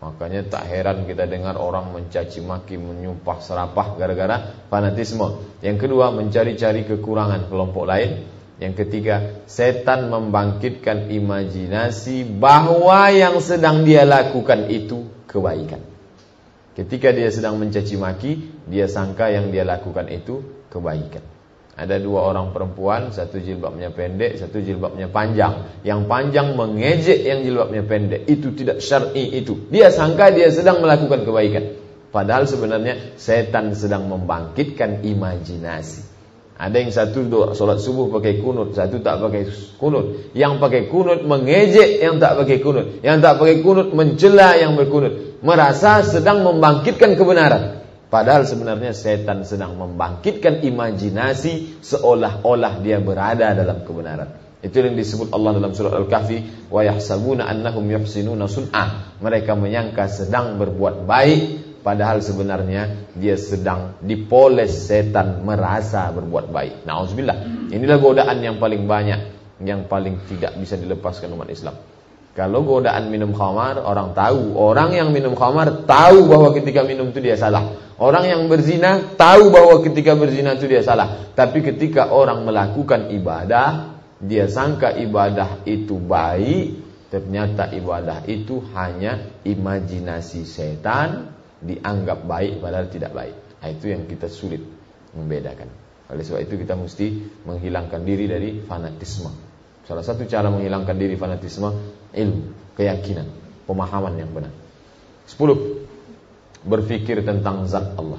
Makanya tak heran kita dengar orang mencaci maki, menyumpah serapah gara-gara fanatisme. Yang kedua, mencari-cari kekurangan kelompok lain. Yang ketiga, setan membangkitkan imajinasi bahwa yang sedang dia lakukan itu kebaikan. Ketika dia sedang mencaci maki, dia sangka yang dia lakukan itu kebaikan. Ada dua orang perempuan, satu jilbabnya pendek, satu jilbabnya panjang. Yang panjang mengejek yang jilbabnya pendek. Itu tidak syar'i itu. Dia sangka dia sedang melakukan kebaikan. Padahal sebenarnya setan sedang membangkitkan imajinasi. Ada yang satu solat subuh pakai kunut, satu tak pakai kunut. Yang pakai kunut mengejek yang tak pakai kunut. Yang tak pakai kunut mencela yang berkunut. Merasa sedang membangkitkan kebenaran. Padahal sebenarnya setan sedang membangkitkan imajinasi seolah-olah dia berada dalam kebenaran. Itu yang disebut Allah dalam surat Al-Kahfi, wa yahsabuna annahum yuhsinuna sun'ah. Mereka menyangka sedang berbuat baik, padahal sebenarnya dia sedang dipoles setan merasa berbuat baik. Na'udzubillah. Inilah godaan yang paling banyak, yang paling tidak bisa dilepaskan umat Islam. Kalau godaan minum khamar, orang tahu. Orang yang minum khamar tahu bahwa ketika minum itu dia salah. Orang yang berzina tahu bahwa ketika berzina itu dia salah. Tapi ketika orang melakukan ibadah, dia sangka ibadah itu baik. Ternyata ibadah itu hanya imajinasi setan, dianggap baik padahal tidak baik. Nah, itu yang kita sulit membedakan. Oleh sebab itu kita mesti menghilangkan diri dari fanatisme. Salah satu cara menghilangkan diri fanatisme, ilmu, keyakinan, pemahaman yang benar. 10. Berfikir tentang zat Allah.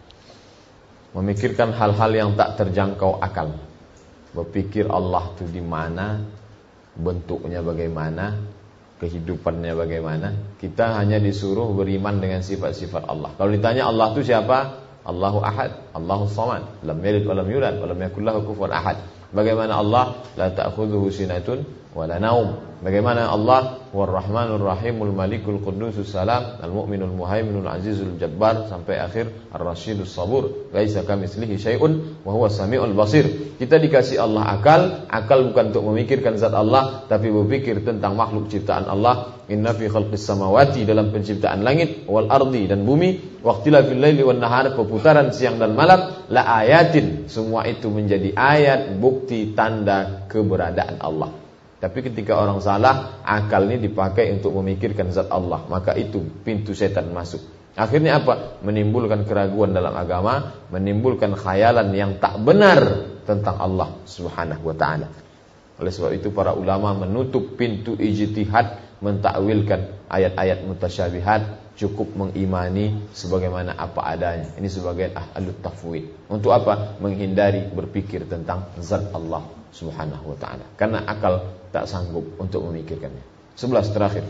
Memikirkan hal-hal yang tak terjangkau akal. Berpikir Allah itu di mana, bentuknya bagaimana, kehidupannya bagaimana. Kita hanya disuruh beriman dengan sifat-sifat Allah. Kalau ditanya Allah itu siapa? Allahu Ahad, Allahu Samad, lam yalid wa lam yulad wa lam yakul lahu kufuwan ahad. Bagaimana Allah? La ta'khudhuhu sinatun wa la naum. Bagaimana Allah? War-Rahmanur Rahimul Malikul Qudusus Salam, Al-Mu'minul Muhaiminul Azizul Jabbar sampai akhir Ar-Rasyidus Sabur. Laisa kamitslihi syai'un wa huwas samiul basir. Kita dikasih Allah akal, akal bukan untuk memikirkan zat Allah, tapi berpikir tentang makhluk ciptaan Allah. Inna fi khalqis samawati, dalam penciptaan langit, wal ardi, dan bumi, waqtilafil laili wan nahar, perputaran siang dan malam, la ayatin, semua itu menjadi ayat, bukti, tanda keberadaan Allah. Tapi ketika orang salah, akal ini dipakai untuk memikirkan zat Allah, maka itu pintu setan masuk. Akhirnya apa? Menimbulkan keraguan dalam agama, menimbulkan khayalan yang tak benar tentang Allah Subhanahu wa ta'ala. Oleh sebab itu para ulama menutup pintu ijtihad, mentakwilkan ayat-ayat mutasyabihat, cukup mengimani sebagaimana apa adanya. Ini sebagai ahlut tafwid. Untuk apa? Menghindari berpikir tentang zat Allah Subhanahu wa ta'ala, karena akal tak sanggup untuk memikirkannya. 11 terakhir,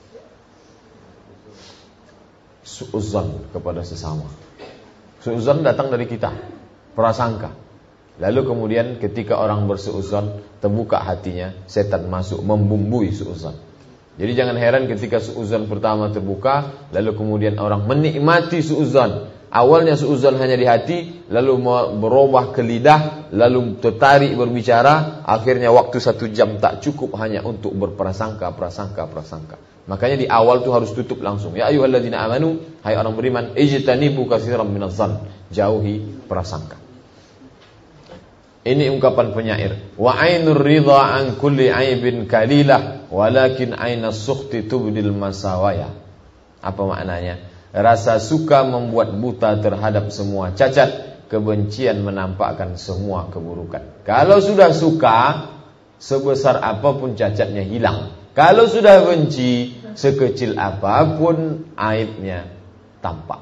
su'uzzan kepada sesama. Su'uzzan datang dari kita, prasangka. Lalu kemudian ketika orang bersu'uzzan, terbuka hatinya, setan masuk membumbui su'uzzan. Jadi jangan heran ketika su'uzzan pertama terbuka, lalu kemudian orang menikmati su'uzzan. Awalnya su'uzzan hanya di hati, lalu berubah ke lidah, lalu tertarik berbicara. Akhirnya waktu 1 jam tak cukup hanya untuk berprasangka, prasangka. Makanya di awal itu harus tutup langsung. Ya ayyuhalladzina amanu, hai orang beriman, ijtanibu katsiran minadh-dhann, jauhi prasangka. Ini ungkapan penyair. Wa ainur ridha an kulli aibin kalilah, walakin ainas sukhti tubdil masawaya. Apa maknanya? Rasa suka membuat buta terhadap semua cacat, kebencian menampakkan semua keburukan. Kalau sudah suka, sebesar apapun cacatnya hilang. Kalau sudah benci, sekecil apapun aibnya tampak.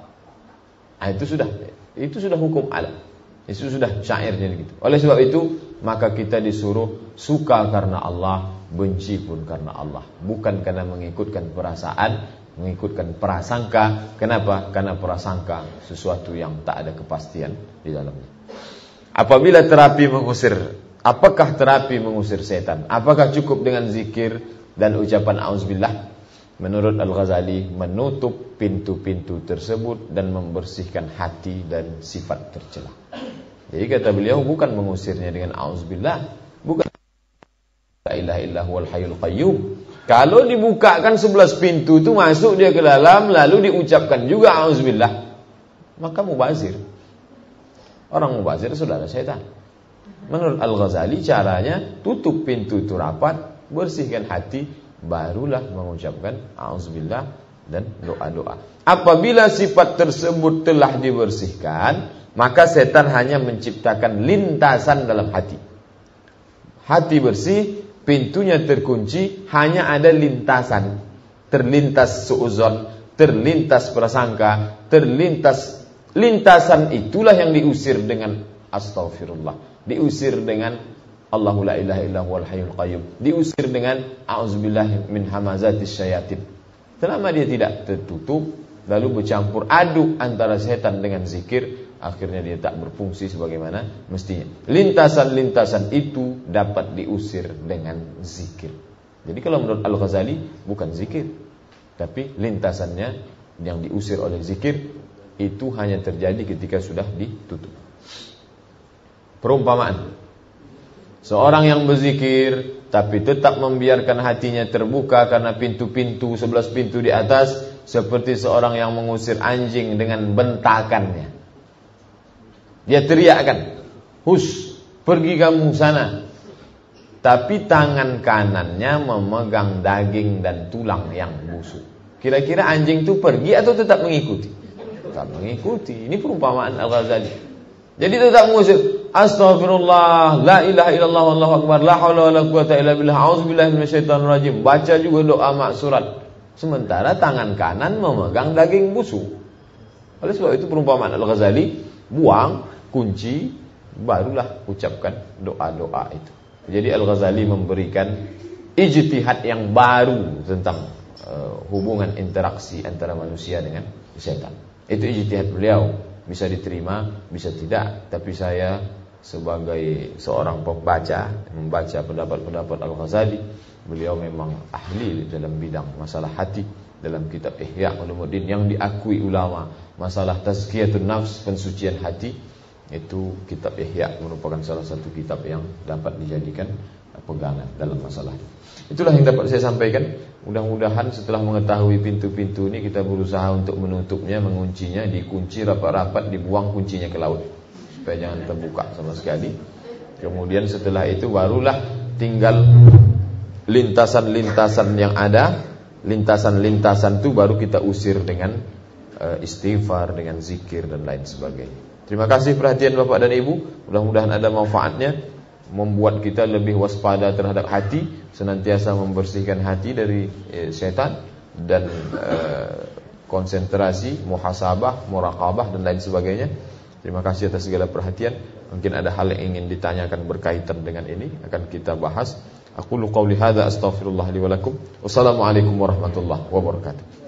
Itu sudah hukum alam. Itu sudah syairnya gitu. Oleh sebab itu, maka kita disuruh suka karena Allah, benci pun karena Allah, bukan karena mengikutkan perasaan, mengikutkan prasangka. Kenapa? Karena prasangka sesuatu yang tak ada kepastian di dalamnya. Apabila terapi mengusir, apakah terapi mengusir setan? Apakah cukup dengan zikir dan ucapan auzubillah? Menurut Al-Ghazali, menutup pintu-pintu tersebut dan membersihkan hati dan sifat tercela. Jadi kata beliau, bukan mengusirnya dengan auzubillah, bukan la ilaha illa huwal hayyul qayyum, Kalau dibukakan 11 pintu itu masuk dia ke dalam, lalu diucapkan juga auzubillah, maka mubazir. Orang mubazir saudara setan. Menurut Al-Ghazali caranya tutup pintu itu rapat, bersihkan hati, barulah mengucapkan auzubillah dan doa-doa. Apabila sifat tersebut telah dibersihkan, maka setan hanya menciptakan lintasan dalam hati. Hati bersih, pintunya terkunci, hanya ada lintasan. Terlintas suuzon, terlintas prasangka, lintasan itulah yang diusir dengan astaghfirullah, diusir dengan Allahu la ilaha illa huwal hayyul qayyum, diusir dengan a'udzubillahi min hamazatis syayatin. Selama dia tidak tertutup, lalu bercampur aduk antara setan dengan zikir, akhirnya dia tak berfungsi sebagaimana mestinya. Lintasan-lintasan itu dapat diusir dengan zikir. Jadi kalau menurut Al-Ghazali bukan zikir, tapi lintasannya yang diusir oleh zikir itu hanya terjadi ketika sudah ditutup. Perumpamaan, seorang yang berzikir tapi tetap membiarkan hatinya terbuka karena pintu-pintu 11 pintu di atas, seperti seorang yang mengusir anjing dengan bentakannya. Dia teriakkan, "Hus, pergi kamu sana." Tapi tangan kanannya memegang daging dan tulang yang busuk. Kira-kira anjing itu pergi atau tetap mengikuti? Tetap mengikuti. Ini perumpamaan Al-Ghazali. Jadi tetap mengusir, astagfirullah, la ilaha illallah, wallahu akbar, la haula wala quwata illa billah, auzubillahi minasyaitonir rajim. Baca juga doa maksurat. Sementara tangan kanan memegang daging busuk. Oleh sebab itu perumpamaan Al-Ghazali, buang kunci, barulah ucapkan doa-doa itu. Jadi Al-Ghazali memberikan ijtihad yang baru tentang hubungan interaksi antara manusia dengan setan. Itu ijtihad beliau. Bisa diterima, bisa tidak. Tapi saya sebagai seorang pembaca, membaca pendapat-pendapat Al-Ghazali, beliau memang ahli dalam bidang masalah hati. Dalam kitab Ihya Ulumuddin yang diakui ulama, masalah tazkiyatun nafs, pensucian hati, itu kitab Ihya merupakan salah satu kitab yang dapat dijadikan pegangan dalam masalah. Itulah yang dapat saya sampaikan. Mudah-mudahan setelah mengetahui pintu-pintu ini, kita berusaha untuk menutupnya, menguncinya, dikunci rapat-rapat, dibuang kuncinya ke laut supaya jangan terbuka sama sekali. Kemudian setelah itu barulah tinggal lintasan-lintasan yang ada. Lintasan-lintasan itu baru kita usir dengan istighfar, dengan zikir dan lain sebagainya. Terima kasih perhatian Bapak dan Ibu. Mudah-mudahan ada manfaatnya, membuat kita lebih waspada terhadap hati, senantiasa membersihkan hati dari setan, dan konsentrasi, muhasabah, muraqabah dan lain sebagainya. Terima kasih atas segala perhatian. Mungkin ada hal yang ingin ditanyakan berkaitan dengan ini, akan kita bahas. Aqulu qouli hadza astaghfirullah li wa lakum. Wassalamualaikum warahmatullahi wabarakatuh.